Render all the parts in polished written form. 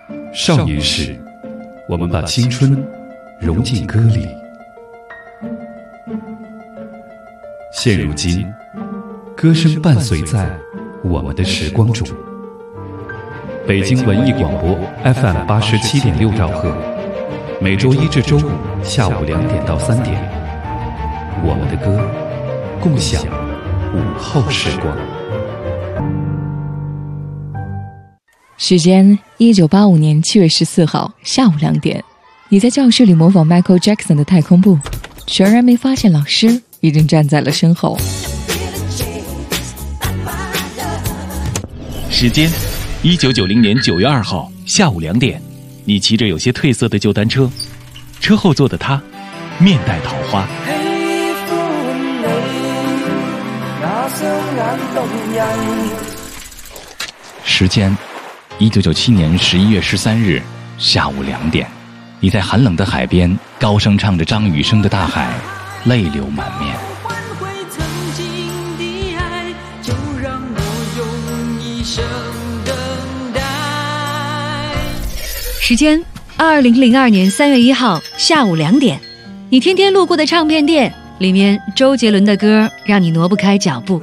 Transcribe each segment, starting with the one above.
少年时，我们把青春融进歌里。现如今，歌声伴随在我们的时光中。北京文艺广播 FM 87.6兆赫，每周一至周五下午2点到3点，我们的歌，共享午后时光。 时间1985年7月14号下午2点，你在教室里模仿 Michael Jackson 的太空步，全然没发现老师已经站在了身后。 时间1990年9月2号下午2点，你骑着有些褪色的旧单车，车后座的他面带桃花。时间1997年11月13日下午2点，你在寒冷的海边高声唱着张雨生的《大海》，泪流满面。 时间2002年3月1号下午2点，你天天路过的唱片店，里面周杰伦的歌让你挪不开脚步。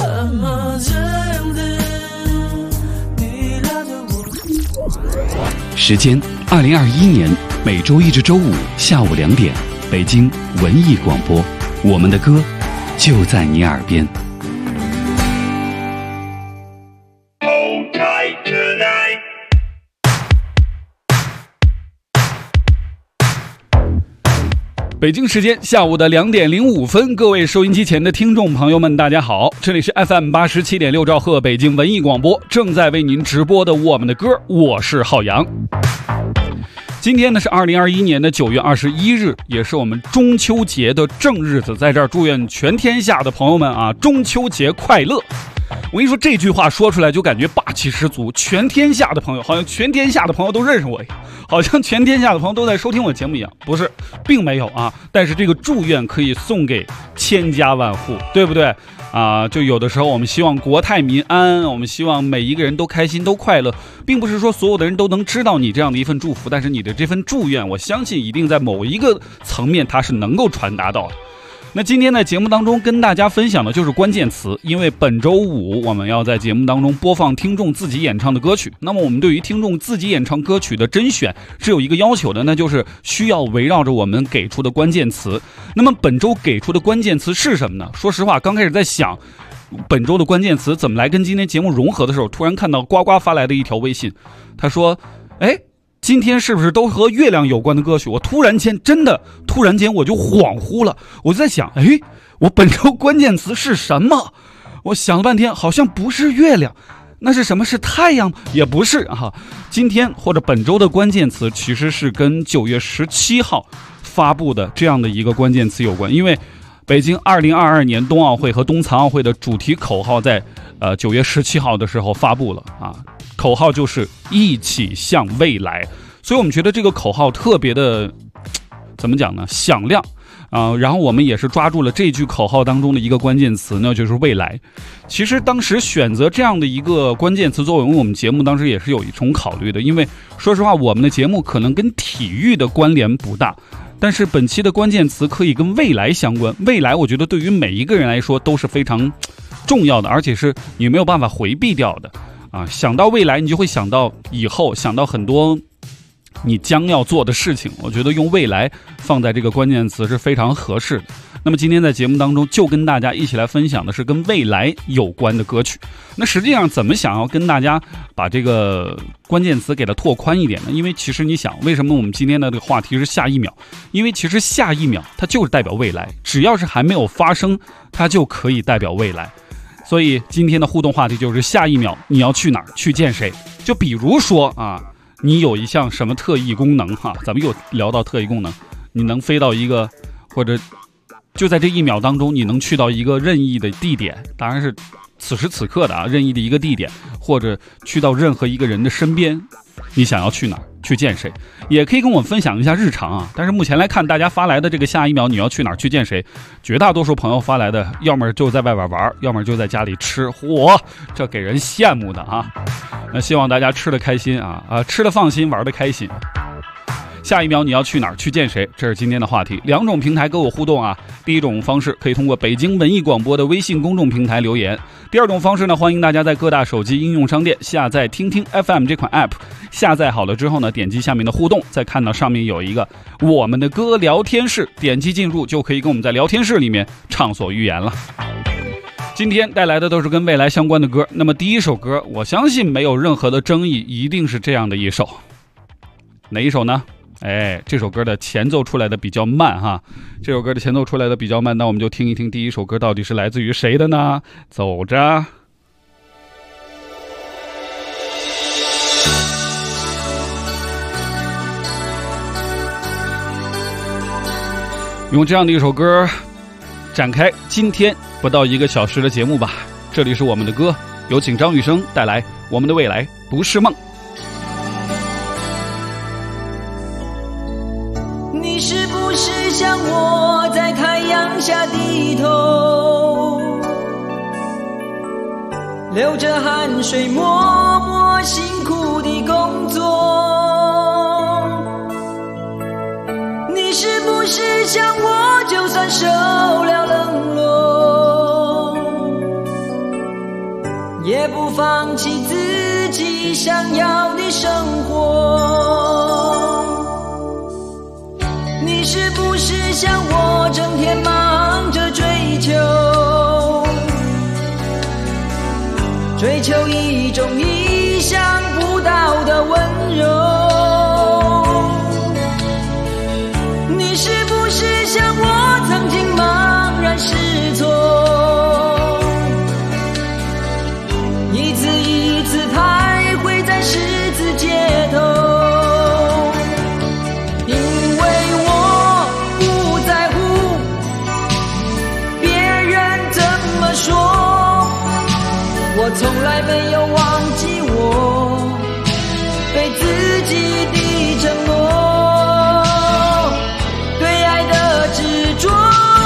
时间2021年每周一至周五下午2点，北京文艺广播，我们的歌就在你耳边。北京时间下午的2点05分，各位收音机前的听众朋友们，大家好，这里是 FM 87.6兆赫北京文艺广播，正在为您直播的我们的歌，我是浩洋。今天呢是2021年的9月21日，也是我们中秋节的正日子，在这儿祝愿全天下的朋友们啊，中秋节快乐。我跟你说，这句话说出来就感觉霸气十足，全天下的朋友，好像全天下的朋友都认识我一样，好像全天下的朋友都在收听我的节目一样。不是，并没有啊，但是这个祝愿可以送给千家万户，对不对啊？就有的时候我们希望国泰民安，我们希望每一个人都开心都快乐，并不是说所有的人都能知道你这样的一份祝福，但是你的这份祝愿，我相信一定在某一个层面它是能够传达到的。那今天在节目当中跟大家分享的就是关键词，因为本周五我们要在节目当中播放听众自己演唱的歌曲，那么我们对于听众自己演唱歌曲的甄选是有一个要求的，那就是需要围绕着我们给出的关键词。那么本周给出的关键词是什么呢？说实话，刚开始在想本周的关键词怎么来跟今天节目融合的时候，突然看到呱呱发来的一条微信，他说今天是不是都和月亮有关的歌曲？我突然间我就恍惚了，我就在想，我本周关键词是什么？我想了半天，好像不是月亮，那是什么？是太阳？也不是啊。今天或者本周的关键词其实是跟9月17号发布的这样的一个关键词有关，因为北京2022年冬奥会和冬残奥会的主题口号在9月17号的时候发布了啊。口号就是一起向未来，所以我们觉得这个口号特别的怎么讲呢，响亮然后我们也是抓住了这句口号当中的一个关键词，那就是未来。其实当时选择这样的一个关键词作为我们节目当时也是有一种考虑的，因为说实话我们的节目可能跟体育的关联不大，但是本期的关键词可以跟未来相关，未来我觉得对于每一个人来说都是非常重要的，而且是你没有办法回避掉的想到未来你就会想到以后，想到很多你将要做的事情，我觉得用未来放在这个关键词是非常合适的。那么今天在节目当中就跟大家一起来分享的是跟未来有关的歌曲。那实际上怎么想要跟大家把这个关键词给它拓宽一点呢？因为其实你想，为什么我们今天的这个话题是下一秒？因为其实下一秒它就是代表未来，只要是还没有发生，它就可以代表未来。所以今天的互动话题就是下一秒你要去哪儿，去见谁？就比如说你有一项什么特异功能咱们又聊到特异功能，你能飞到一个，或者就在这一秒当中你能去到一个任意的地点，当然是此时此刻的任意的一个地点，或者去到任何一个人的身边，你想要去哪儿？ 去见谁？也可以跟我分享一下日常啊。但是目前来看，大家发来的这个下一秒你要去哪儿去见谁，绝大多数朋友发来的，要么就在外边玩，要么就在家里吃，嚯，这给人羡慕的啊。那希望大家吃得开心啊，吃得放心，玩得开心。下一秒你要去哪儿去见谁？这是今天的话题。2种平台跟我互动啊。第一种方式可以通过北京文艺广播的微信公众平台留言。第二种方式呢，欢迎大家在各大手机应用商店下载听听 FM 这款 app， 下载好了之后呢，点击下面的互动，再看到上面有一个我们的歌聊天室，点击进入就可以跟我们在聊天室里面畅所欲言了。今天带来的都是跟未来相关的歌。那么第一首歌，我相信没有任何的争议，一定是这样的一首。哪一首呢？这首歌的前奏出来的比较慢哈，这首歌的前奏出来的比较慢，那我们就听一听第一首歌到底是来自于谁的呢？走着。用这样的一首歌展开今天不到1个小时的节目吧。这里是我们的歌，有请张雨生带来《我们的未来不是梦》。 你是不是像我在太阳下低头，流着汗水默默辛苦的工作？你是不是像我就算受了冷落，也不放弃自己想要的生活？你是不是像我整天忙着追求一种意想不到的温柔？你是不是像我曾经茫然失措，一次一次徘徊在十字街头？我从来没有忘记我对自己的承诺，对爱的执着。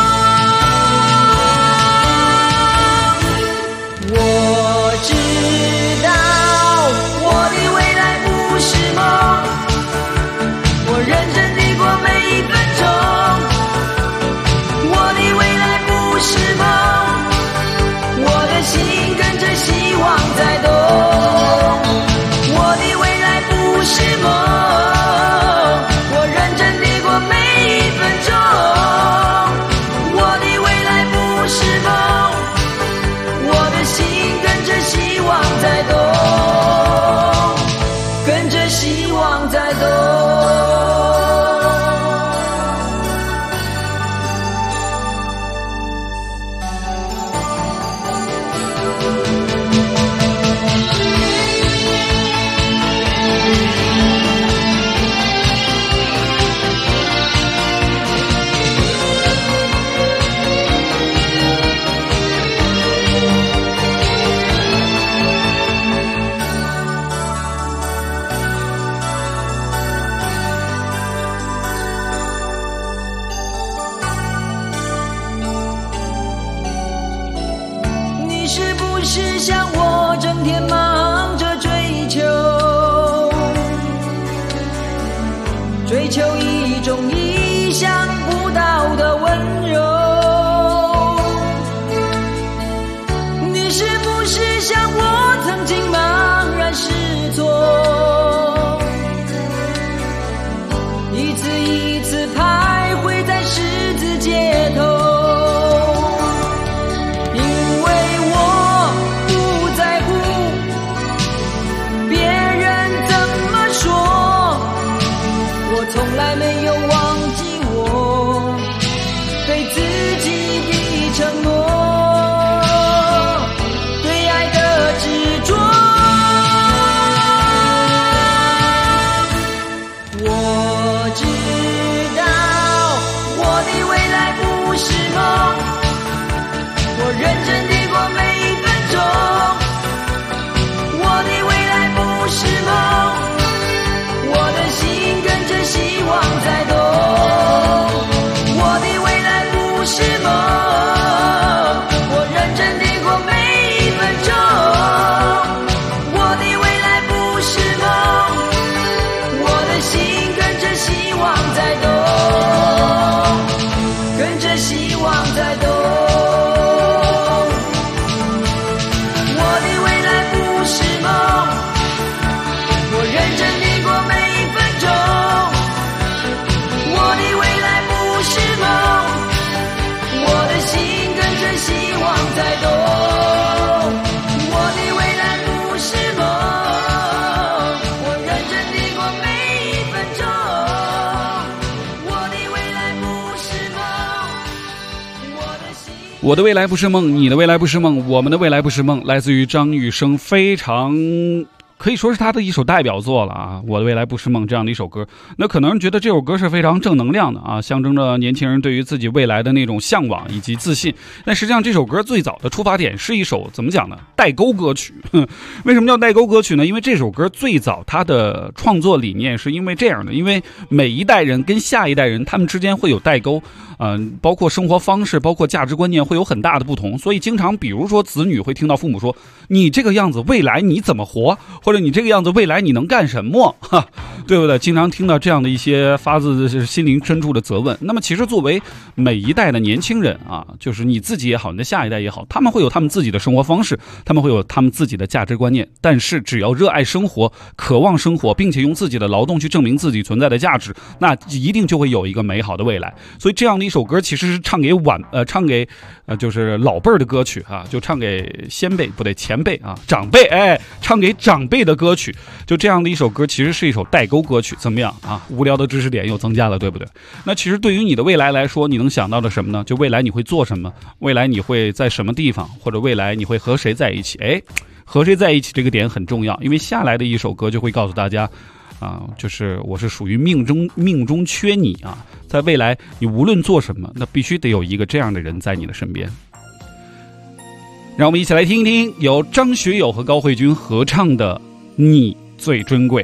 我知道我的未来不是梦，我认真地过每一分钟。我的未来不是梦，我的心跟着希望在动，我的未来不是梦，我认真地过每一分钟。我的未来不是梦，我的心跟着希望在动，跟着希望在动。是像我整天忙着追求一种意想不到的温柔？你是不是像我曾经茫然失措，一次一次徘徊在十字街头？从来没我的未来不是梦，你的未来不是梦，我们的未来不是梦，来自于张雨生，非常可以说是他的一首代表作了啊！我的未来不是梦这样的一首歌，那可能觉得这首歌是非常正能量的啊，象征着年轻人对于自己未来的那种向往以及自信。但实际上这首歌最早的出发点是一首怎么讲呢？代沟歌曲。为什么叫代沟歌曲呢？因为这首歌最早它的创作理念是因为这样的，因为每一代人跟下一代人他们之间会有代沟，包括生活方式，包括价值观念会有很大的不同，所以经常比如说子女会听到父母说，你这个样子未来你怎么活，或者你这个样子未来你能干什么，对不对？经常听到这样的一些发自心灵深处的责问。那么其实作为每一代的年轻人啊，就是你自己也好，你的下一代也好，他们会有他们自己的生活方式，他们会有他们自己的价值观念，但是只要热爱生活，渴望生活，并且用自己的劳动去证明自己存在的价值，那一定就会有一个美好的未来。所以这样的一首歌其实是唱给就是老辈儿的歌曲啊，就唱给先辈不对前辈啊长辈，唱给长辈的歌曲。就这样的一首歌其实是一首代沟歌曲，怎么样啊？无聊的知识点又增加了，对不对？那其实对于你的未来来说，你能想到的什么呢？就未来你会做什么？未来你会在什么地方？或者未来你会和谁在一起？和谁在一起这个点很重要，因为下来的一首歌就会告诉大家就是我是属于命中缺你啊，在未来你无论做什么，那必须得有一个这样的人在你的身边。让我们一起来听一听由张学友和高慧君合唱的《你最珍贵》。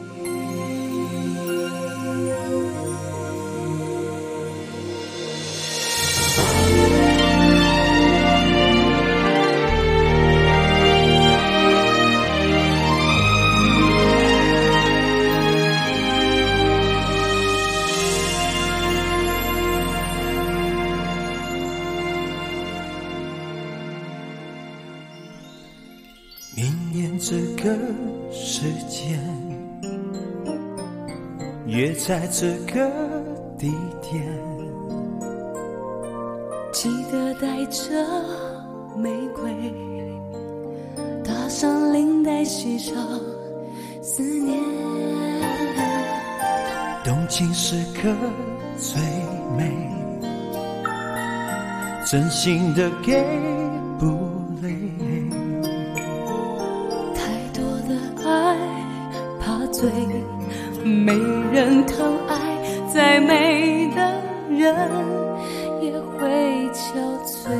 明年这个时间，约在这个地点， 记得带着玫瑰，搭上领带，系上思念。 动情时刻最美，真心的给不累。 醉，没人疼爱，再美的人也会憔悴。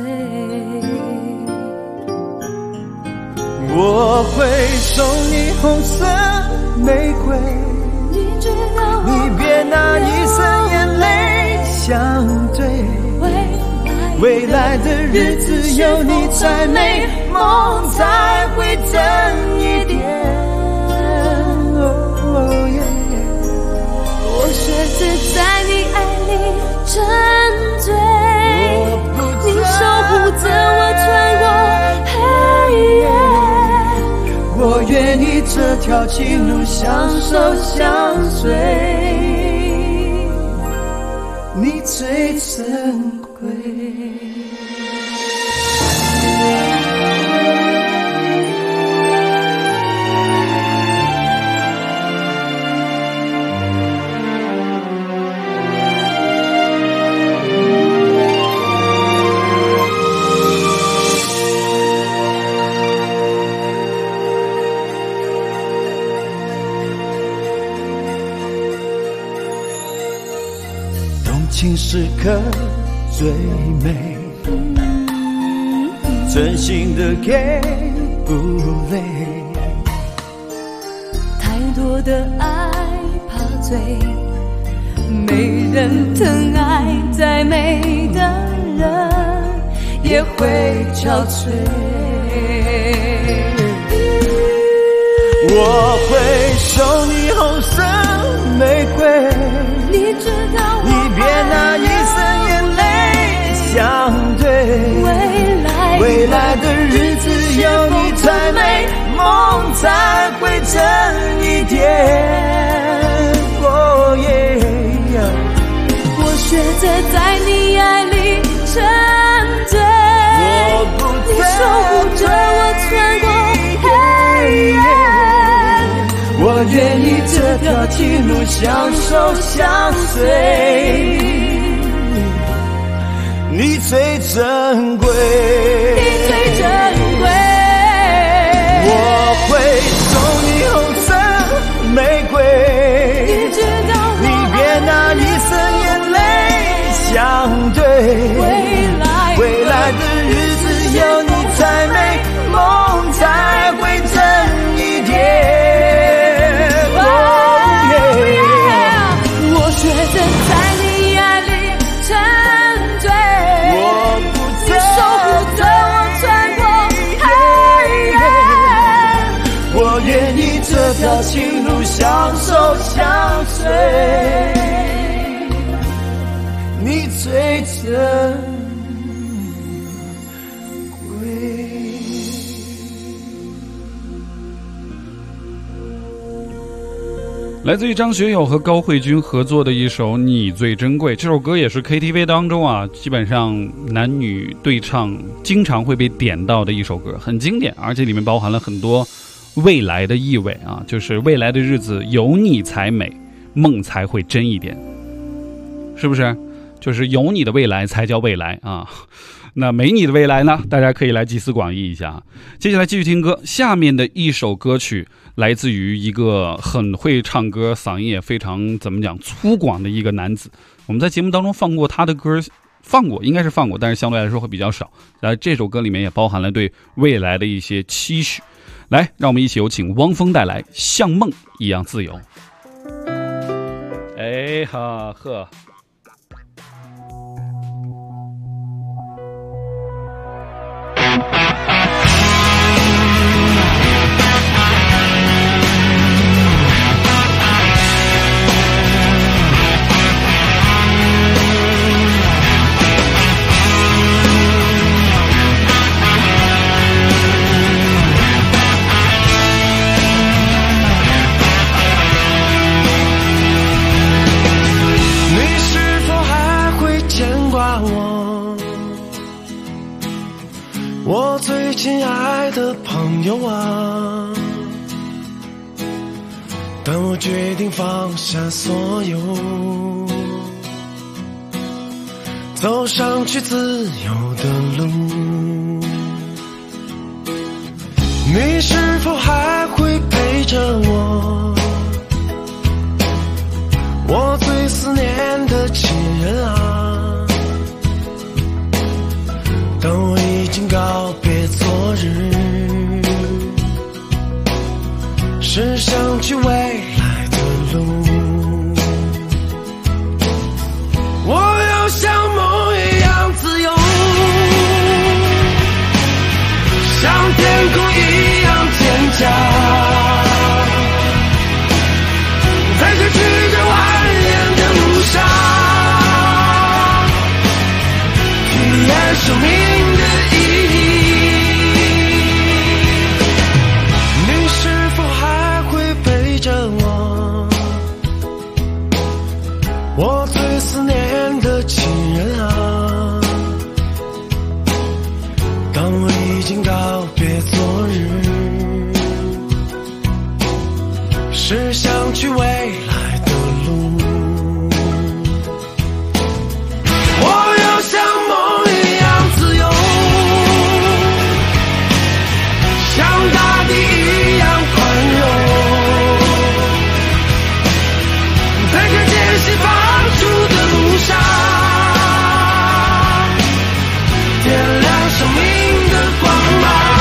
我会送你红色玫瑰， 你知道你别拿一生眼泪相对，未来的日子有你才美，梦才会真一点。 我学着在你爱里沉醉，你守护着我穿过黑夜， 我愿意这条情路相守相随，你最珍贵。情时刻最美，真心的给不累， 太多的爱怕醉，没人疼爱，再美的人也会憔悴。 我会送你红色玫瑰， 你知道你别拿一生眼泪相对，未来的日子有你才美，梦才会真一点。哦耶！ 我学着在你爱里沉醉，你守护着我穿过黑夜。 我愿意这条情路相守相随， 你最珍贵， 你最珍贵。 我会送你红色玫瑰， 你知道我你别拿一生眼泪相对，未来的日子有你才美，梦才会真一点。 我学着在你爱里沉醉， 我不你守护着我穿过黑夜， 我愿意这条情路相守相随，你最珍贵。 来自于张学友和高慧君合作的一首《你最珍贵》，这首歌也是 KTV 当中啊，基本上男女对唱经常会被点到的一首歌，很经典，而且里面包含了很多未来的意味啊，就是未来的日子有你才美，梦才会真一点，是不是？就是有你的未来才叫未来啊。那没你的未来呢？大家可以来集思广益一下。接下来继续听歌，下面的一首歌曲来自于一个很会唱歌，嗓音也非常怎么讲粗犷的一个男子。我们在节目当中放过他的歌，应该是放过，但是相对来说会比较少。这首歌里面也包含了对未来的一些期许。来，让我们一起有请汪峰带来《像梦一样自由》。哎哈呵。 我最亲爱的朋友啊，当我决定放下所有，走上去自由的路，你是否还会陪着我？我最思念的亲人啊，当我已经告别昨日，是想去未来的路，我要像梦一样自由，像天空一样坚强，在这曲折蜿蜒的路上，体验生命的意义。你是否还会陪着我？我最思念的亲人啊，当我已经告别昨日，是想去未来的路，我要像梦一样自由，像大地一样宽容，在这艰辛放逐的路上，点亮生命的光芒。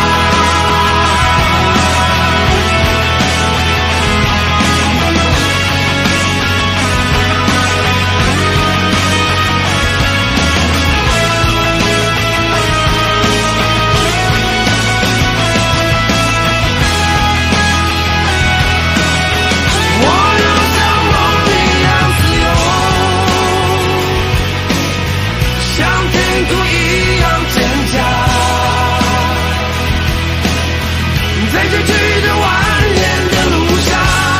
在这曲折蜿蜒的路上，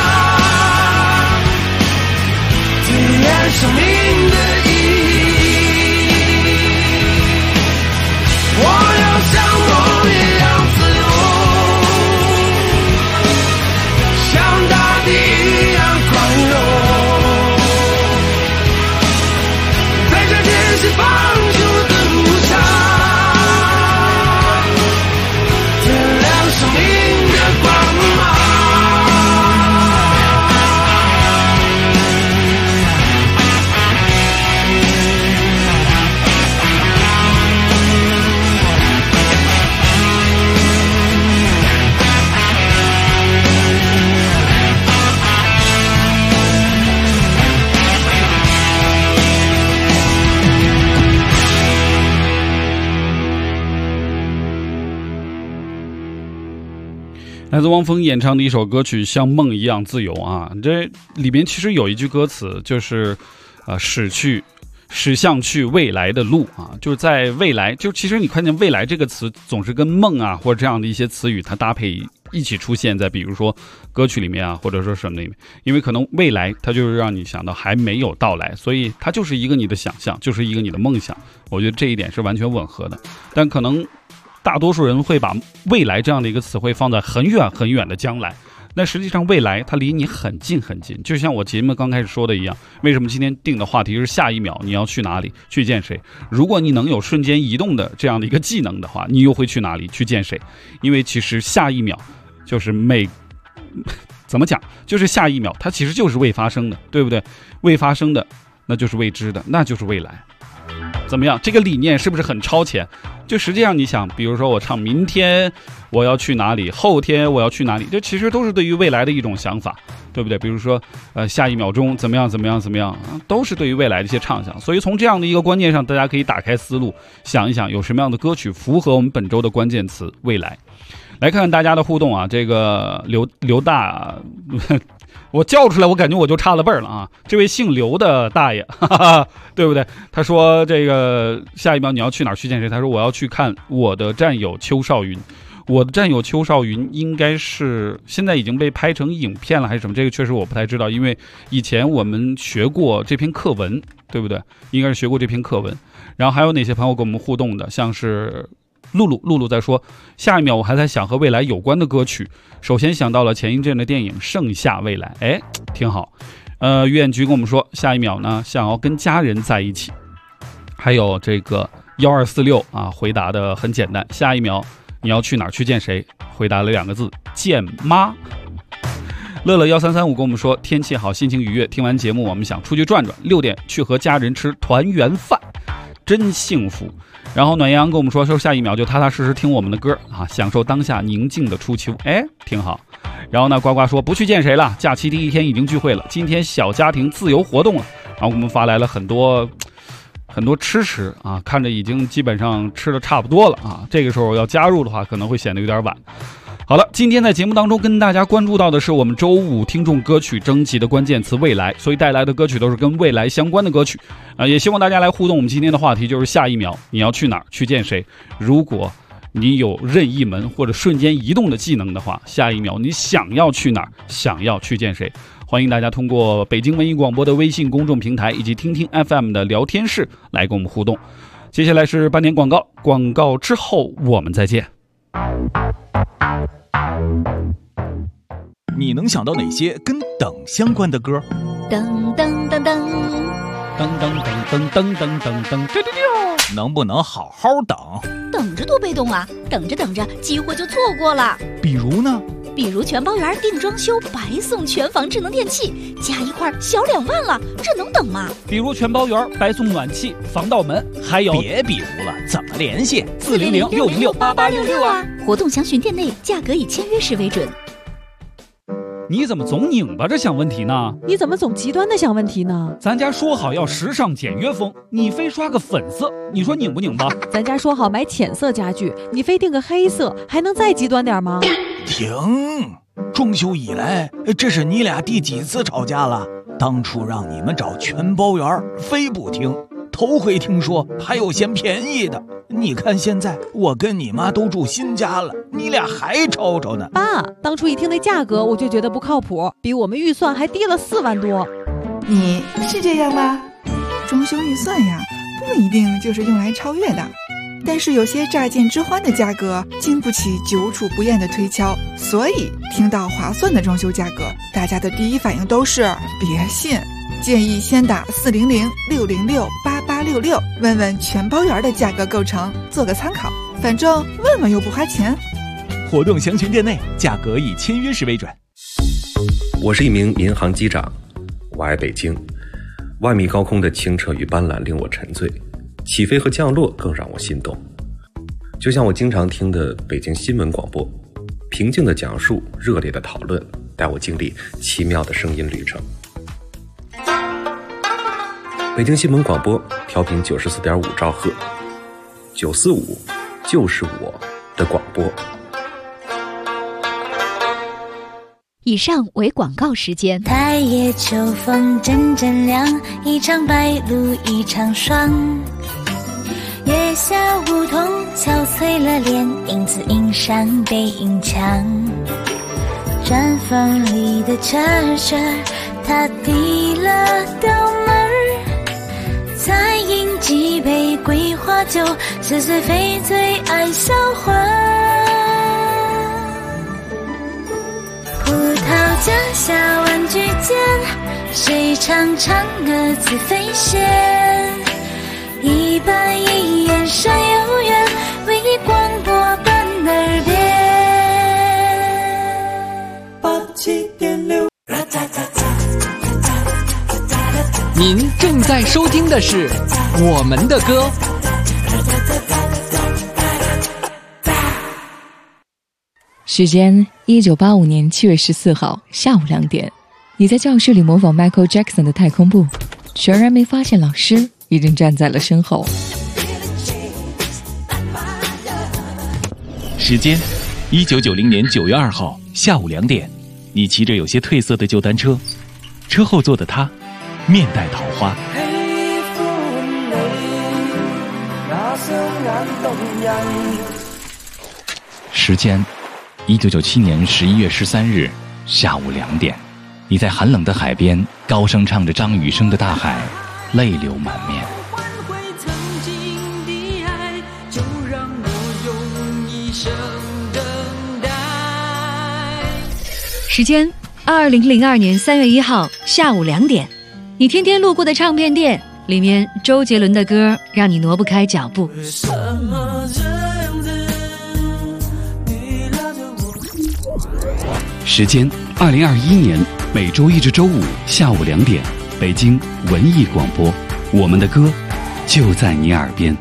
体验生命的意义。我要像梦一样自由，像大地一样宽容，在这艰辛放逐来自汪峰演唱的一首歌曲《像梦一样自由》啊，这里面其实有一句歌词就是驶向去未来的路啊，就是在未来，就其实你看见未来这个词总是跟梦啊或者这样的一些词语它搭配一起出现在比如说歌曲里面啊，或者说什么里面，因为可能未来它就是让你想到还没有到来，所以它就是一个你的想象，就是一个你的梦想，我觉得这一点是完全吻合的。但可能大多数人会把未来这样的一个词汇放在很远很远的将来，那实际上未来它离你很近很近，就像我节目刚开始说的一样，为什么今天定的话题是下一秒你要去哪里去见谁，如果你能有瞬间移动的这样的一个技能的话，你又会去哪里去见谁？因为其实下一秒就是怎么讲，就是下一秒它其实就是未发生的，对不对？未发生的那就是未知的，那就是未来。怎么样，这个理念是不是很超前？就实际上你想，比如说我唱明天我要去哪里，后天我要去哪里，这其实都是对于未来的一种想法，对不对？比如说下一秒钟怎么样怎么样怎么样，都是对于未来的一些畅想。所以从这样的一个关键上，大家可以打开思路，想一想有什么样的歌曲符合我们本周的关键词未来。来看看大家的互动啊，这个刘大我叫出来我感觉我就差了辈儿了啊！这位姓刘的大爷，哈哈，对不对？他说这个下一秒你要去哪儿去见谁？他说我要去看我的战友邱少云。我的战友邱少云应该是现在已经被拍成影片了还是什么？这个确实我不太知道，因为以前我们学过这篇课文，对不对？应该是学过这篇课文。然后还有哪些朋友跟我们互动的？像是露露在说，下一秒我还在想和未来有关的歌曲，首先想到了前一阵的电影《盛夏未来》，哎，挺好。于远局跟我们说，下一秒呢想要跟家人在一起。还有这个1246啊，回答的很简单，下一秒你要去哪儿去见谁？回答了2个字，见妈。乐乐1335跟我们说，天气好，心情愉悦，听完节目我们想出去转转，6点去和家人吃团圆饭，真幸福。然后暖阳跟我们说下一秒就踏踏实实听我们的歌啊，享受当下宁静的初秋，哎，挺好。然后呢，呱呱说不去见谁了，假期第一天已经聚会了，今天小家庭自由活动了。然后我们发来了很多吃食啊，看着已经基本上吃的差不多了啊，这个时候要加入的话可能会显得有点晚。好了，今天在节目当中跟大家关注到的是我们周5听众歌曲征集的关键词未来，所以带来的歌曲都是跟未来相关的歌曲也希望大家来互动。我们今天的话题就是下一秒你要去哪儿去见谁？如果你有任意门或者瞬间移动的技能的话，下一秒你想要去哪儿，想要去见谁？欢迎大家通过北京文艺广播的微信公众平台以及听听 FM 的聊天室来跟我们互动。接下来是半点广告，广告之后我们再见。 你能想到哪些跟等相关的歌？ 噔噔噔噔噔噔噔噔噔噔噔噔， 能不能好好等？ 等着多被动啊！等着等着，机会就错过了。 比如呢？ 比如全包圆定装修，白送全房智能电器，加一块小2万了，这能等吗？ 比如全包圆白送暖气、防盗门，还有别比如了，怎么联系 ？400-606-8866啊！活动详询店内，价格以签约时为准。 你怎么总拧巴着想问题呢？ 你怎么总极端的想问题呢？ 咱家说好要时尚简约风，你非刷个粉色，你说拧不拧巴？ 咱家说好买浅色家具，你非定个黑色，还能再极端点吗？ 停！装修以来，这是你俩第几次吵架了？当初让你们找全包圆，非不听。头回听说还有嫌便宜的，你看现在我跟你妈都住新家了，你俩还吵吵呢。 爸，当初一听那价格我就觉得不靠谱，比我们预算还低了4万多。 你是这样吗？装修预算呀，不一定就是用来超越的，但是有些乍见之欢的价格经不起久处不厌的推敲，所以听到划算的装修价格，大家的第一反应都是别信。建议先打400-606-8866，问问全包圆的价格构成，做个参考。反正问问又不花钱。 活动详询店内，价格以签约时为准。 我是一名民航机长，我爱北京。万米高空的清澈与斑斓令我沉醉，起飞和降落更让我心动。就像我经常听的北京新闻广播，平静的讲述，热烈的讨论，带我经历奇妙的声音旅程。北京新闻广播调频94.5兆赫，945就是我的广播。 以上为广告时间。 太夜秋风阵阵凉，一场白露一场霜。月下梧桐憔悴了脸，影子映上背影墙。毡房里的车他递了刀门，再饮几杯桂花酒，似水非醉爱销魂。葡萄架下玩具间，谁唱嫦娥自飞仙？一板一眼山有缘，为你广播伴耳边。87.6， 您正在收听的是我们的歌。 时间1985年7月14号下午2点，你在教室里模仿 Michael Jackson 的太空步，全然没发现老师已经站在了身后。 时间1990年9月2号下午2点，你骑着有些褪色的旧单车，车后座的他面带桃花。时间1997年11月13日下午2点，你在寒冷的海边高声唱着张雨生的《大海》，泪流满面。 时间2002年3月1号下午2点，你天天路过的唱片店，里面周杰伦的歌让你挪不开脚步。 时间2021年每周一至周五下午2点，北京文艺广播，我们的歌就在你耳边。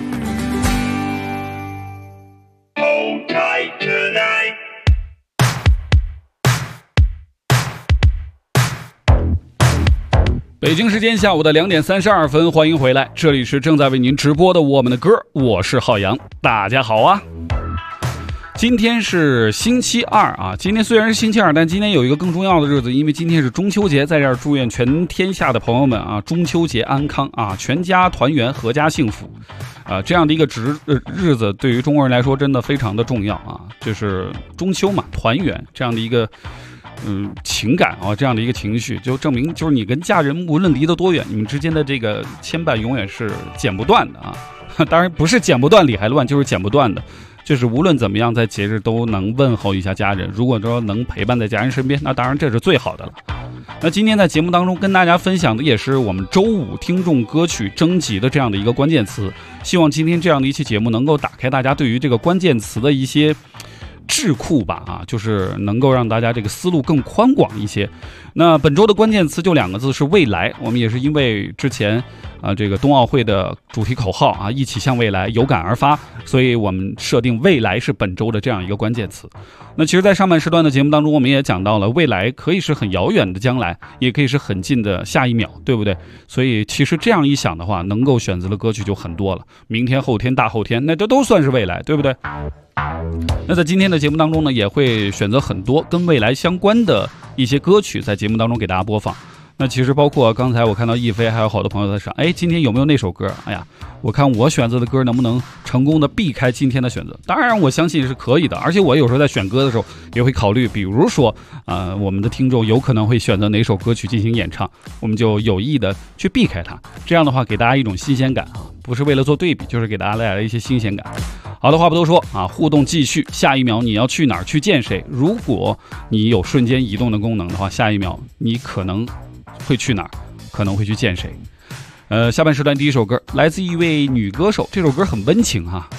北京时间下午的2点32分，欢迎回来，这里是正在为您直播的我们的歌，我是浩洋，大家好啊。今天是星期二啊，今天虽然是星期二，但今天有一个更重要的日子，因为今天是中秋节，在这儿祝愿全天下的朋友们啊，中秋节安康啊，全家团圆，阖家幸福啊，这样的一个日子对于中国人来说真的非常的重要啊，就是中秋嘛，团圆这样的一个情感啊，这样的一个情绪，就证明就是你跟家人无论离得多远，你们之间的这个牵绊永远是剪不断的啊。当然不是剪不断理还乱，就是剪不断的，就是无论怎么样，在节日都能问候一下家人。如果说能陪伴在家人身边，那当然这是最好的了。那今天在节目当中跟大家分享的也是我们周五听众歌曲征集的这样的一个关键词，希望今天这样的一期节目能够打开大家对于这个关键词的一些智库吧啊，就是能够让大家这个思路更宽广一些。那本周的关键词就2个字，是未来。我们也是因为之前这个冬奥会的主题口号啊，一起向未来，有感而发，所以我们设定未来是本周的这样一个关键词。那其实在上半时段的节目当中，我们也讲到了未来可以是很遥远的将来，也可以是很近的下一秒，对不对？所以其实这样一想的话，能够选择的歌曲就很多了，明天后天大后天，那这都算是未来，对不对？那在今天的节目当中呢，也会选择很多跟未来相关的一些歌曲在节目当中给大家播放。那其实包括刚才我看到亦菲还有好多朋友在说，今天有没有那首歌？哎呀，我看我选择的歌能不能成功的避开今天的选择。当然我相信是可以的，而且我有时候在选歌的时候也会考虑，比如说我们的听众有可能会选择哪首歌曲进行演唱，我们就有意的去避开它，这样的话给大家一种新鲜感啊，不是为了做对比，就是给大家带来一些新鲜感。好的，话不多说啊，互动继续。下一秒你要去哪儿去见谁？如果你有瞬间移动的功能的话，下一秒你可能会去哪儿？可能会去见谁？下半时段第一首歌来自一位女歌手，这首歌很温情哈，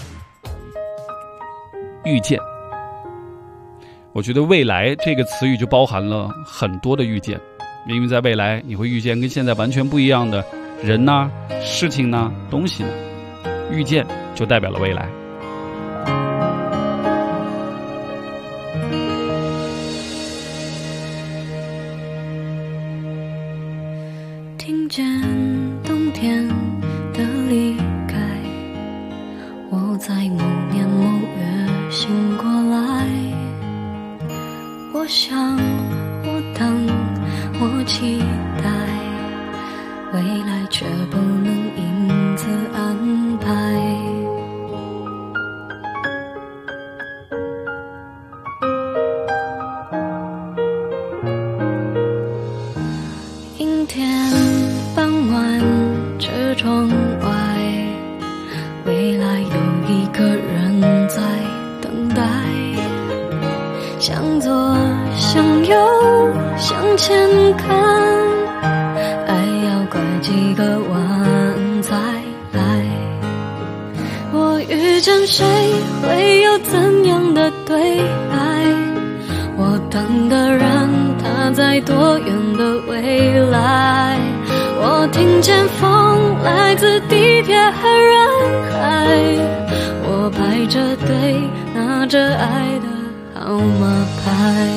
遇见。我觉得未来这个词语就包含了很多的遇见，因为在未来你会遇见跟现在完全不一样的人呐、事情呐、东西呢，遇见就代表了未来。 听见冬天的离开，我在某年某月醒过来，我想么期待，未来却不能因此安排。阴天傍晚，车窗外，未来有一个人在等待。向左向右向前看，爱要拐几个弯才来。我遇见谁会有怎样的对白，我等的人他在多远的未来。我听见风来自地铁和人海，我排着队拿着爱的号码牌。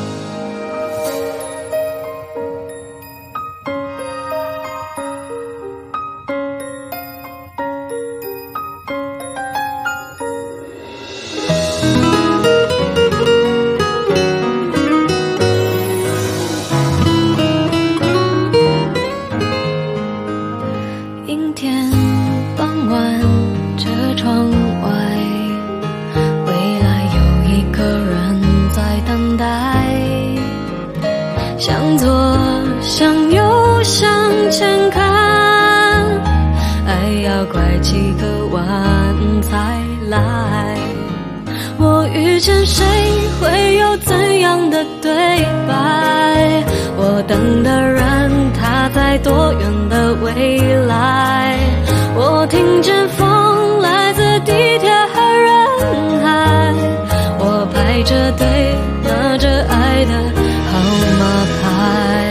阴天傍晚，车窗外，未来有一个人在等待。向左向右向前看，爱要拐几个弯才来。我遇见谁会有怎样的对白，我等的人他在多远的未来。我听见风来自地铁和人海，我排着队拿着爱的号码牌。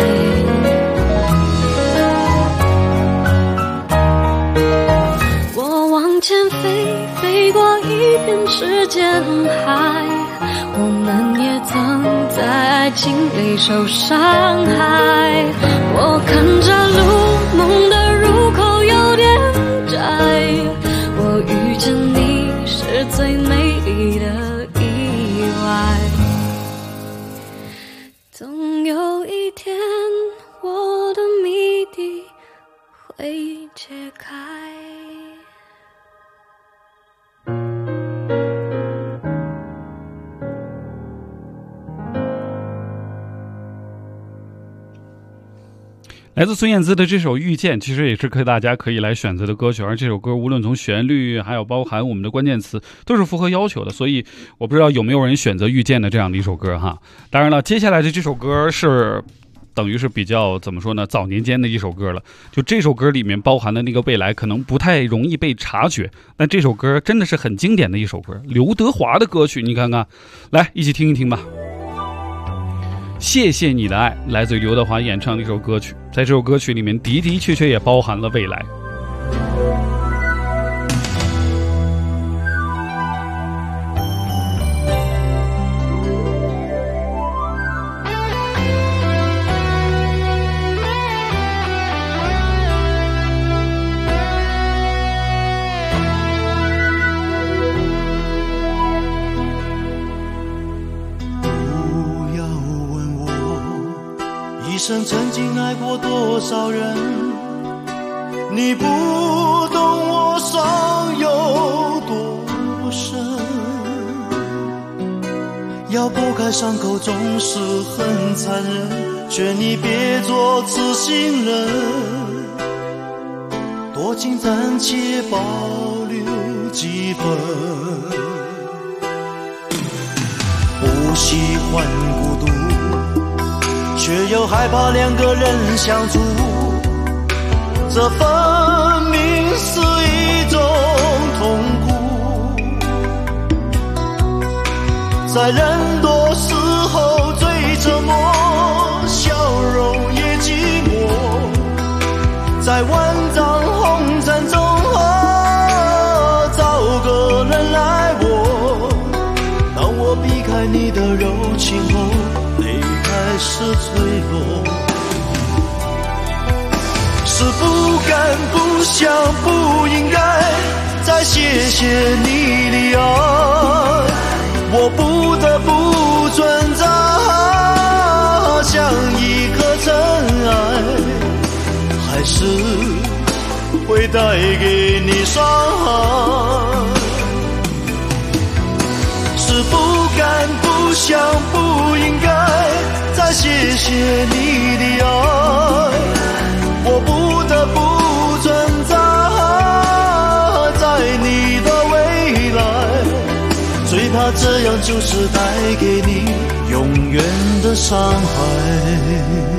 我往前飞，飞过一片时间海，我们也曾在爱情里受伤害。我看着路，梦的入口有点窄，我遇见你是最美丽的意外。总有一天，我的谜底会解开。 来自孙燕姿的这首《遇见》，其实也是大家可以来选择的歌曲，而这首歌无论从旋律还有包含我们的关键词都是符合要求的，所以我不知道有没有人选择《遇见》的这样的一首歌哈。当然了，接下来的这首歌是等于是比较怎么说呢，早年间的一首歌了。就这首歌里面包含的那个未来可能不太容易被察觉，但这首歌真的是很经典的一首歌，刘德华的歌曲，你看看，来一起听一听吧。谢谢你的爱，来自于刘德华演唱的一首歌曲，在这首歌曲里面的的确确也包含了未来。 一生曾经爱过多少人，你不懂我伤有多深。要剥开伤口总是很残忍，劝你别做痴心人，多情暂且保留几分。不喜欢孤独，却又害怕两个人相处，这分明是一种痛苦。在人多时候最折磨，笑容也寂寞。在万丈红尘中，找个人来握。当我避开你的柔情后，开始脆弱，是不敢不想不应该再谢谢你的爱，我不得不存在，像一颗尘还是会带给你伤害。是不敢不想不应该再谢谢你的爱，我不得不存在在你的未来，最怕这样就是带给你永远的伤害。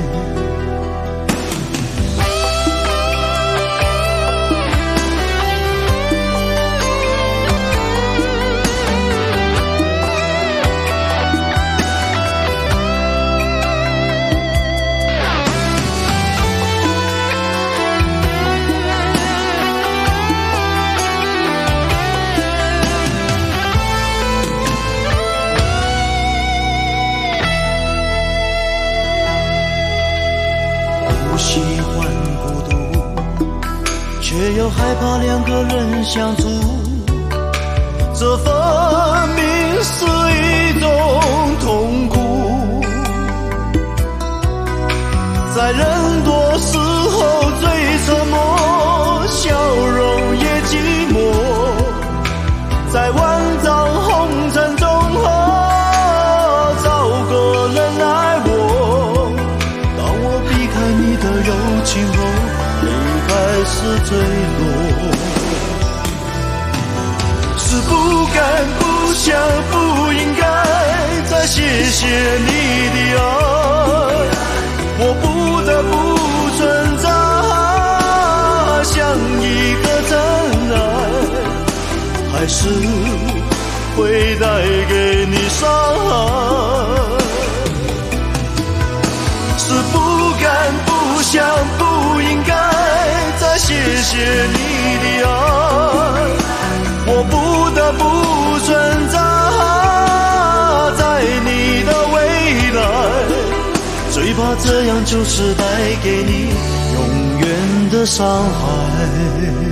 却又害怕两个人相处，这分明是一种痛苦。在人多时候最沉默，笑容也寂寞，在万丈红尘中找个人爱我。当我避开你的柔情后，还是坠落，是不敢不想不应该再谢谢你的爱，我不得不存在像一个真爱，还是会带给你伤害。是不敢不想不应该再谢谢你的爱，我不得不存在在你的未来，最怕这样就是带给你永远的伤害。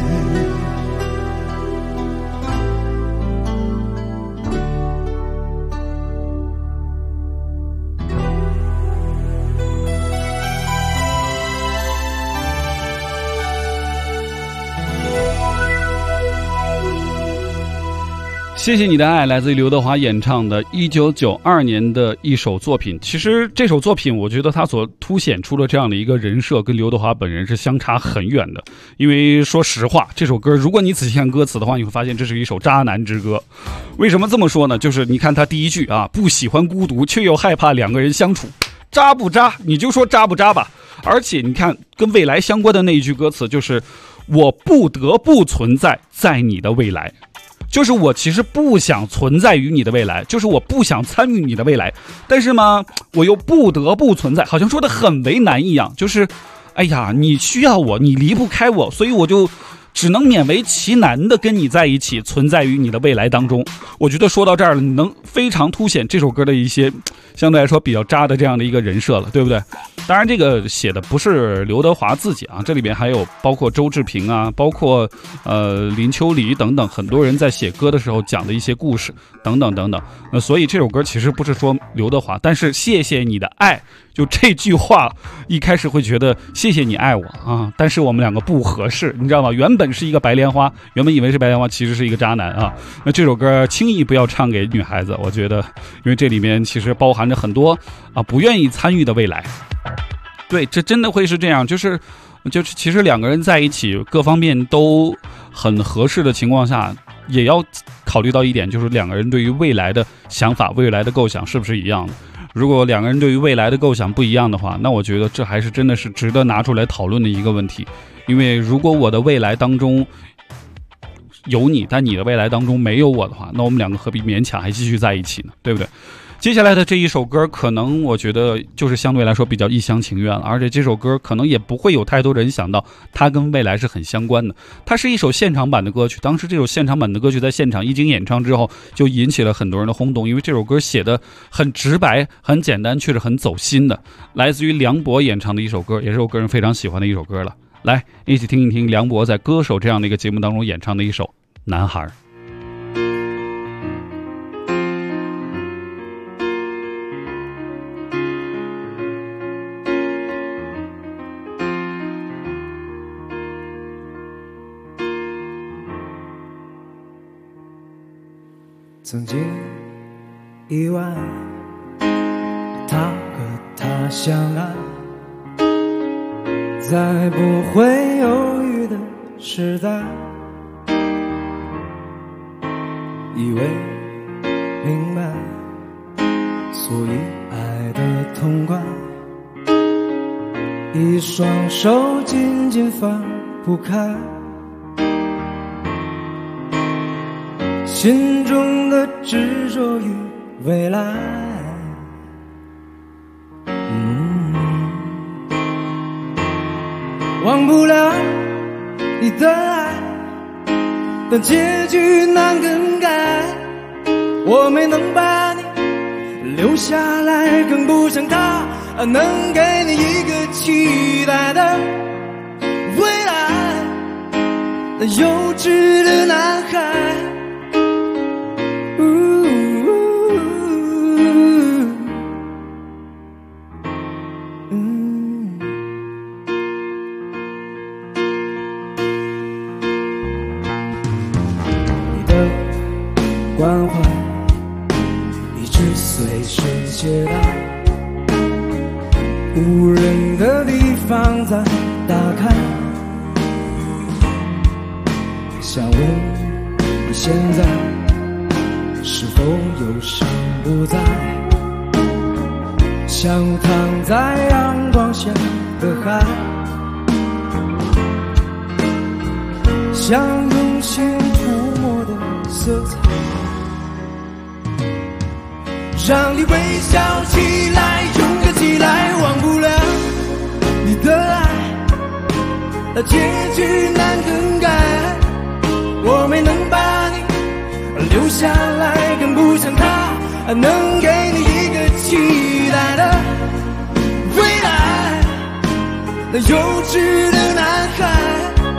谢谢你的爱来自于刘德华演唱的1992年的一首作品。其实这首作品我觉得它所凸显出了这样的一个人设跟刘德华本人是相差很远的。因为说实话，这首歌如果你仔细看歌词的话，你会发现这是一首渣男之歌。为什么这么说呢？就是你看他第一句啊，不喜欢孤独却又害怕两个人相处，渣不渣？你就说渣不渣吧。而且你看跟未来相关的那一句歌词就是我不得不存在在你的未来，就是我其实不想存在于你的未来，就是我不想参与你的未来，但是嘛我又不得不存在，好像说的很为难一样，就是哎呀你需要我，你离不开我，所以我就只能勉为其难的跟你在一起，存在于你的未来当中。我觉得说到这儿了，你能非常凸显这首歌的一些相对来说比较渣的这样的一个人设了，对不对？当然这个写的不是刘德华自己啊，这里边还有包括周志平啊，包括林秋离等等很多人在写歌的时候讲的一些故事等等等等。所以这首歌其实不是说刘德华，但是谢谢你的爱，就这句话一开始会觉得谢谢你爱我啊，但是我们两个不合适，你知道吗？原本是一个白莲花，原本以为是白莲花，其实是一个渣男啊。那这首歌轻易不要唱给女孩子，我觉得因为这里面其实包含着很多不愿意参与的未来。对，这真的会是这样，就是其实两个人在一起各方面都很合适的情况下，也要考虑到一点，就是两个人对于未来的想法，未来的构想是不是一样的。如果两个人对于未来的构想不一样的话，那我觉得这还是真的是值得拿出来讨论的一个问题。因为如果我的未来当中有你，但你的未来当中没有我的话，那我们两个何必勉强还继续在一起呢？对不对？接下来的这一首歌可能我觉得就是相对来说比较一厢情愿了，而且这首歌可能也不会有太多人想到它跟未来是很相关的。它是一首现场版的歌曲，当时这首现场版的歌曲在现场一经演唱之后就引起了很多人的轰动，因为这首歌写的很直白很简单，却是很走心的，来自于梁博演唱的一首歌，也是我个人非常喜欢的一首歌了。来一起听一听梁博在歌手这样的一个节目当中演唱的一首《男孩》。 曾经意外他和她相爱，在不会犹豫的时代，以为明白，所以爱的痛快，一双手紧紧放不开，心中的执着与未来。忘不了你的爱，但结局难更改。我没能把你留下来，更不像他能给你一个期待的未来。那幼稚的男孩，关怀一直随时接待，无人的地方再打开，想问你现在是否忧伤不再，像躺在阳光下的海，像用心触摸的色彩，让你微笑起来，勇敢起来，忘不了你的爱，那结局难更改。我没能把你留下来，更不像他能给你一个期待的未来。那幼稚的男孩，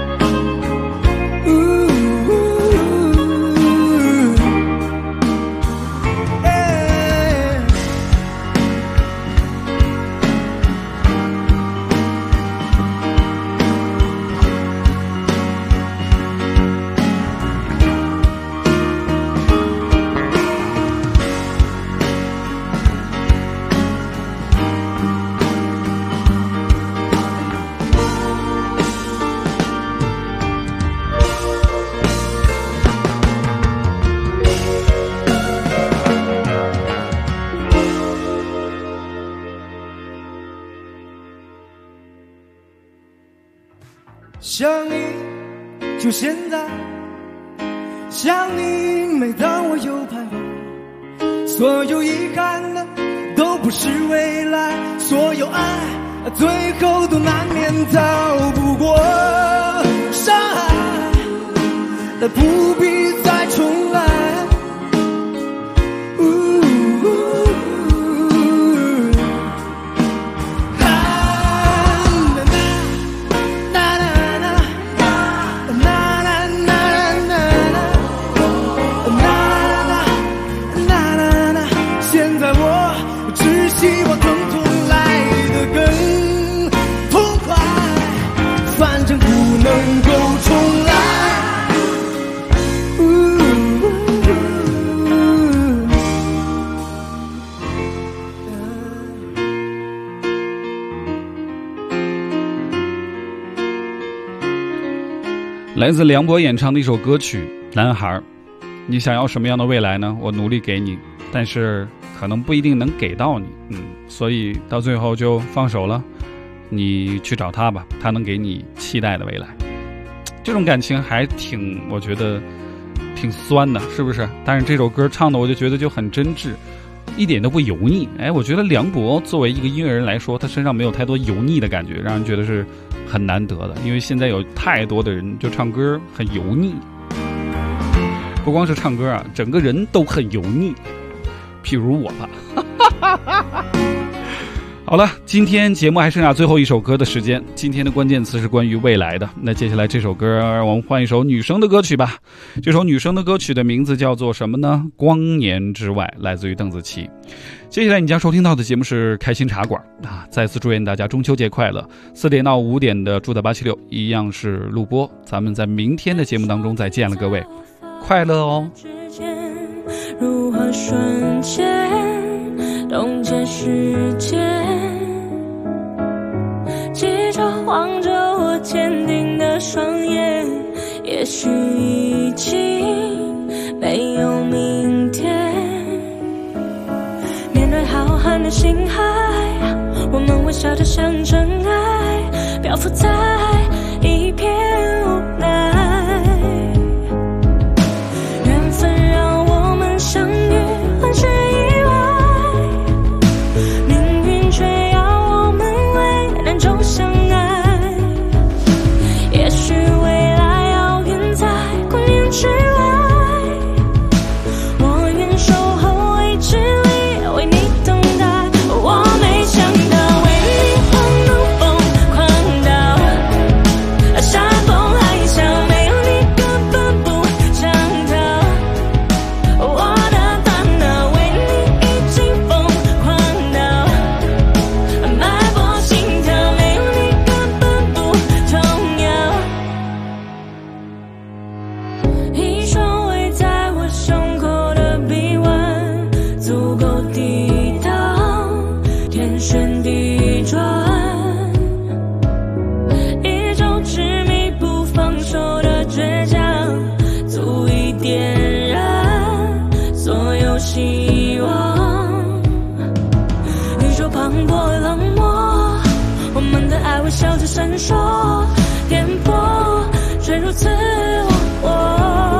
想你就现在，想你每当我有徘徊，所有遗憾的都不是未来，所有爱最后都难免逃不过伤害，但不必再重来。 来自梁博演唱的一首歌曲《男孩》，你想要什么样的未来呢？我努力给你，但是可能不一定能给到你，所以到最后就放手了，你去找他吧，他能给你期待的未来。这种感情还挺，我觉得挺酸的，是不是？但是这首歌唱的我就觉得就很真挚，一点都不油腻。我觉得梁博作为一个音乐人来说，他身上没有太多油腻的感觉，让人觉得是很难得的。因为现在有太多的人就唱歌很油腻，不光是唱歌啊，整个人都很油腻，譬如我吧。好了，今天节目还剩下最后一首歌的时间，今天的关键词是关于未来的。那接下来这首歌我们换一首女生的歌曲吧。这首女生的歌曲的名字叫做什么呢？光年之外，来自于邓紫棋。接下来你将收听到的节目是开心茶馆啊！再次祝愿大家中秋节快乐。4点到5点的住在876一样是录播，咱们在明天的节目当中再见了，各位，快乐哦。 如何瞬间冻结时间，记着望着我坚定的双眼，也许已经没有明天。面对浩瀚的星海，我们微笑着像尘埃，漂浮在一片无奈。缘分让我们相遇，很是意外，命运却要我们为难中相爱。也许未来遥远在光年之外，我愿守候未知里为你等待。我没想到为你我能疯狂到山崩海啸，没有你根本不想逃。我的大脑为你已经疯狂到脉搏心跳，没有你根本不重要。一双围在我胸口的臂弯，足够抵挡天旋地转，一种执迷不放手的倔强，足以点燃所有希望。宇宙磅礴冷漠，我们的爱微笑着闪烁，颠簸却如此我。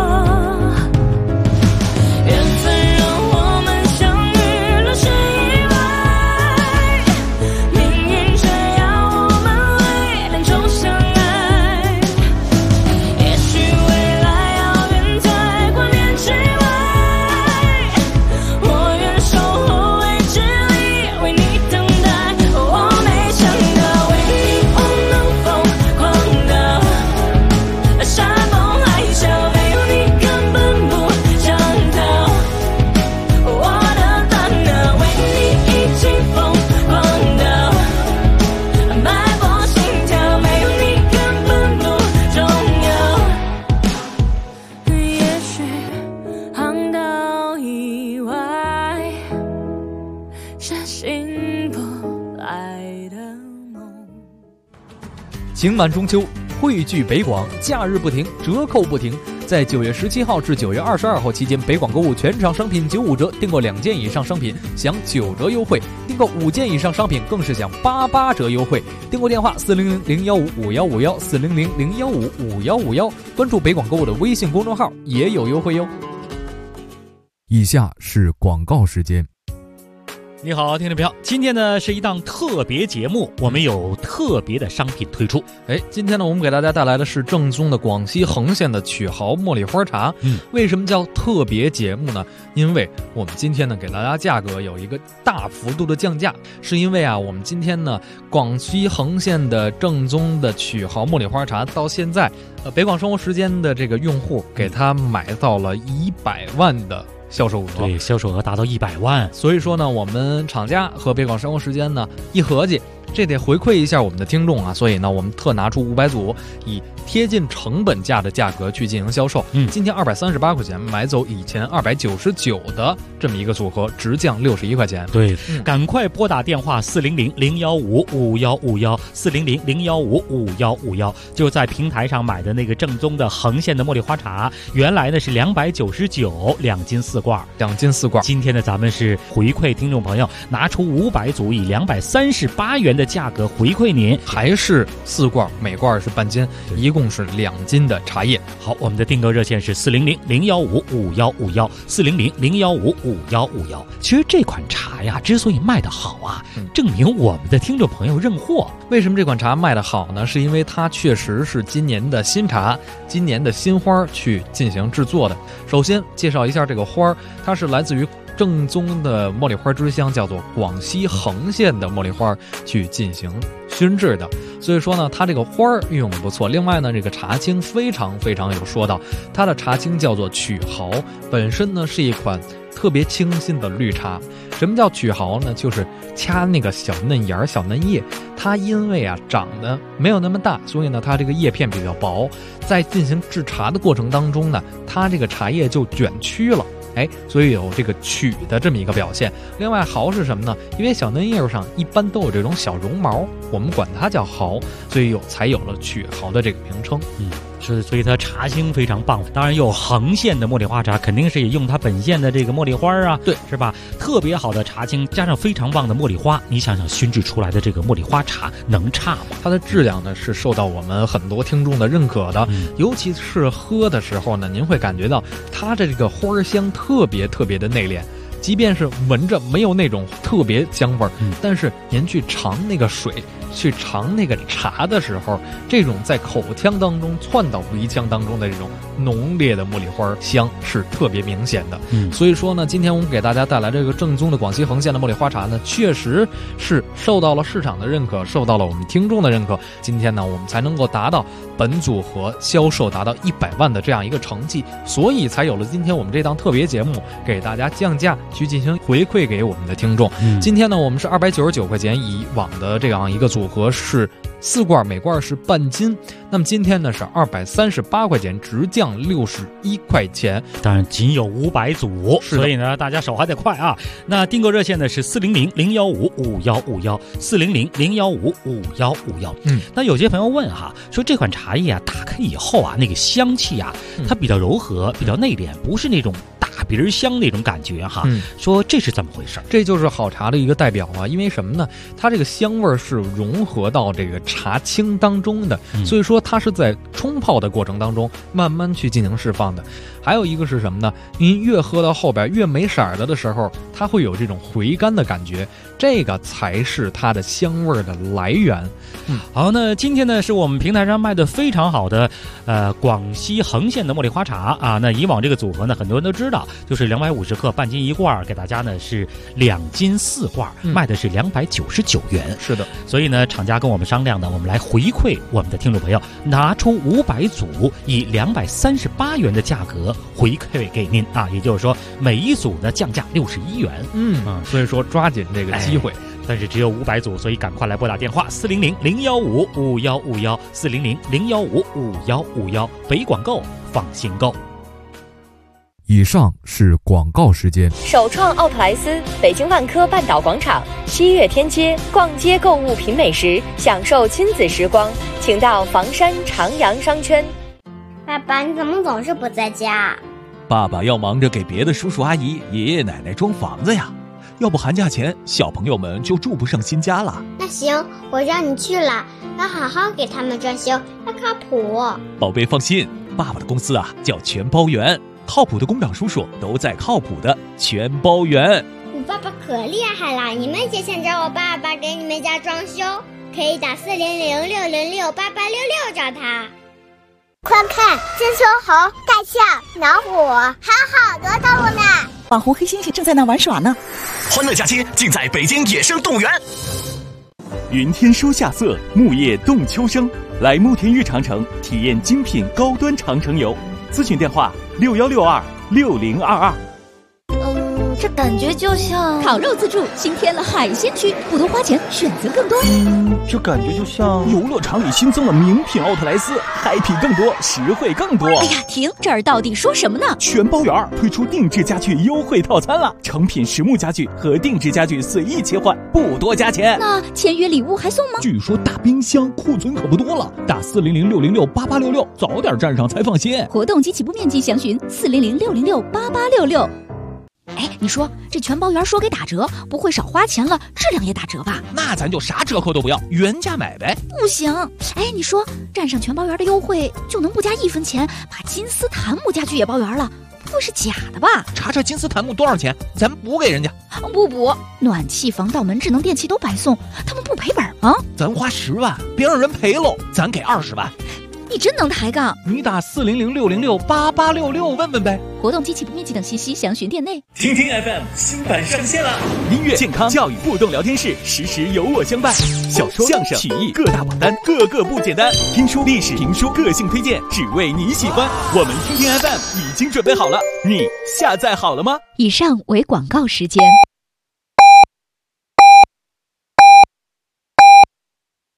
缘分让我们相遇，乱世意外，命运却要我们为难中相爱。也许未来遥远在光年之外，我愿守候未知里为你等待。我没想到为你我能疯狂到山崩海啸，没有你根本不想逃。我的大脑为你已经疯狂到脉搏心跳，没有你根本不重要。也许航道以外是醒不来的梦。 情满中秋，汇聚北广，假日不停，折扣不停。在9月17号至9月22号期间，北广购物全场商品95折，订购2件以上商品享9折优惠，订购5件以上商品更是享88折优惠。订购电话400-015-5151，400-015-5151，关注北广购物的微信公众号也有优惠哟。 以下是广告时间。 你好，听众朋友，今天呢是一档特别节目，我们有特别的商品推出。 今天呢我们给大家带来的是正宗的广西恒县的曲豪茉莉花茶。为什么叫特别节目呢？因为我们今天呢给大家价格有一个大幅度的降价，是因为啊我们今天呢广西恒县的正宗的曲豪茉莉花茶到现在北广生活时间的这个用户给它买到了100万的销售额， 对，销售额达到100万。 所以说呢，我们厂家和北广生活时间呢一合计，这得回馈一下我们的听众啊，所以呢，我们特拿出500组，以贴近成本价的价格去进行销售。今天238块钱买走以前299的这么一个组合，直降61块钱。 对，赶快拨打电话400-015-5151，400-015-5151，就在平台上买的那个正宗的恒县的茉莉花茶，原来呢是299，2斤4罐 ，2斤4罐。 今天呢，咱们是回馈听众朋友，拿出500组，以238元的价格回馈您， 还是4罐，每罐是半斤，一共是2斤的茶叶。 好，我们的订购热线是400-015-5151，400-015-5151。其实这款茶呀，之所以卖得好啊，证明我们的听众朋友认货。 为什么这款茶卖得好呢？是因为它确实是今年的新茶，今年的新花去进行制作的。首先介绍一下这个花，它是来自于正宗的茉莉花之乡，叫做广西恒县的茉莉花去进行熏制的，所以说呢，它这个花运用的不错。另外呢，这个茶青非常有说道，它的茶青叫做曲豪，本身呢是一款特别清新的绿茶。什么叫曲豪呢？就是掐那个小嫩芽、小嫩叶，它因为啊长得没有那么大，所以呢它这个叶片比较薄，在进行制茶的过程当中呢，它这个茶叶就卷曲了。 所以有这个曲的这么一个表现。另外毫是什么呢？因为小嫩叶上一般都有这种小绒毛，我们管它叫毫，所以才有了曲毫的这个名称。 所以它茶青非常棒。当然有横线的茉莉花茶，肯定是也用它本县的这个茉莉花啊， 对， 是吧？特别好的茶青加上非常棒的茉莉花，你想想熏制出来的这个茉莉花茶能差吗？ 它的质量呢是受到我们很多听众的认可的，尤其是喝的时候呢，您会感觉到它的这个花香特别的内敛。即便是闻着没有那种特别香味儿，但是您去尝那个水，去尝那个茶的时候，这种在口腔当中窜到鼻腔当中的这种浓烈的茉莉花香是特别明显的。所以说呢，今天我们给大家带来这个正宗的广西横县的茉莉花茶呢，确实是受到了市场的认可，受到了我们听众的认可。今天呢，我们才能够达到本组合销售达到100万的这样一个成绩，所以才有了今天我们这档特别节目，给大家降价去进行回馈给我们的听众。今天呢，我们是299块钱，以往的这样一个组合是4罐，每罐是半斤。那么今天呢是238块钱，直降61块钱。 当然仅有500组，所以呢大家手还得快啊。那订购热线呢是400-015-5151，400-015-5151。那有些朋友问哈，说这款茶叶啊打开以后啊，那个香气啊，它比较柔和，比较内敛，不是那种大鼻儿香那种感觉哈。说这是怎么回事？ 这就是好茶的一个代表啊。因为什么呢？它这个香味是融合到这个茶青当中的，所以说它是在冲泡的过程当中慢慢去进行释放的。还有一个是什么呢？您越喝到后边越没色儿的时候，它会有这种回甘的感觉，这个才是它的香味的来源。 好，那今天呢是我们平台上卖的非常好的广西横县的茉莉花茶啊。那以往这个组合呢，很多人都知道，就是250克半斤1罐，给大家呢是2斤4罐，卖的是299元。 是的， 所以呢厂家跟我们商量呢，我们来回馈我们的听众朋友，拿出500组，以238元的价格回馈给您啊。也就是说每一组呢降价61元。 所以说抓紧这个机会。 但是只有500组，所以赶快来拨打电话400-015-5151，400-015-5151，北广购，放心购。 以上是广告时间。 首创奥特莱斯，北京万科半岛广场西岳天街，逛街购物品美食，享受亲子时光，请到房山长阳商圈。 爸爸，你怎么总是不在家？ 爸爸要忙着给别的叔叔阿姨、爷爷奶奶装房子呀，要不寒假前小朋友们就住不上新家了。 那行，我让你去了，要好好给他们装修，要靠谱。 宝贝放心，爸爸的公司啊叫全包园，靠谱的工长叔叔都在靠谱的全包园。 你爸爸可厉害了，你们也想找我爸爸给你们家装修，可以打400-606-8866找他。快看，这秋猴、大象、老虎，还有好多动物呢。 网红黑猩猩正在那玩耍呢。 欢乐假期尽在北京野生动物园。 云天收夏色，木叶动秋声。来慕田峪长城体验精品高端长城游，咨询电话61626022。 这感觉就像烤肉自助新添了海鲜区，不多花钱，选择更多。 这感觉就像游乐场里新增了名品奥特莱斯，嗨皮更多，实惠更多。 哎呀，停！这儿到底说什么呢？ 全包园推出定制家具优惠套餐了，成品实木家具和定制家具随意切换，不多加钱。 那签约礼物还送吗？ 据说大冰箱库存可不多了，打400-606-8866，早点站上才放心。 活动及起步面积详询400-606-8866。哎，你说这全包园说给打折，不会少花钱了，质量也打折吧？ 那咱就啥折扣都不要，原价买呗。 不行，哎，你说站上全包园的优惠就能不加1分钱，把金丝檀木家具也包圆了，不会是假的吧？ 查查金丝檀木多少钱，咱补给人家。 不补，暖气、防盗门、智能电器都白送，他们不赔本吗？ 咱花10万，别让人赔喽，咱给20万。 你真能抬杠！ 你打400-606-8866问问呗。 活动及起步面积等信息详询店内。 听听 FM 新版上线了， 音乐、健康、教育互动聊天室，时时有我相伴。小说、相声、曲艺各大榜单，个个不简单。听书、历史、评书，个性推荐，只为你喜欢。我们听听 FM 已经准备好了，你下载好了吗？ 以上为广告时间。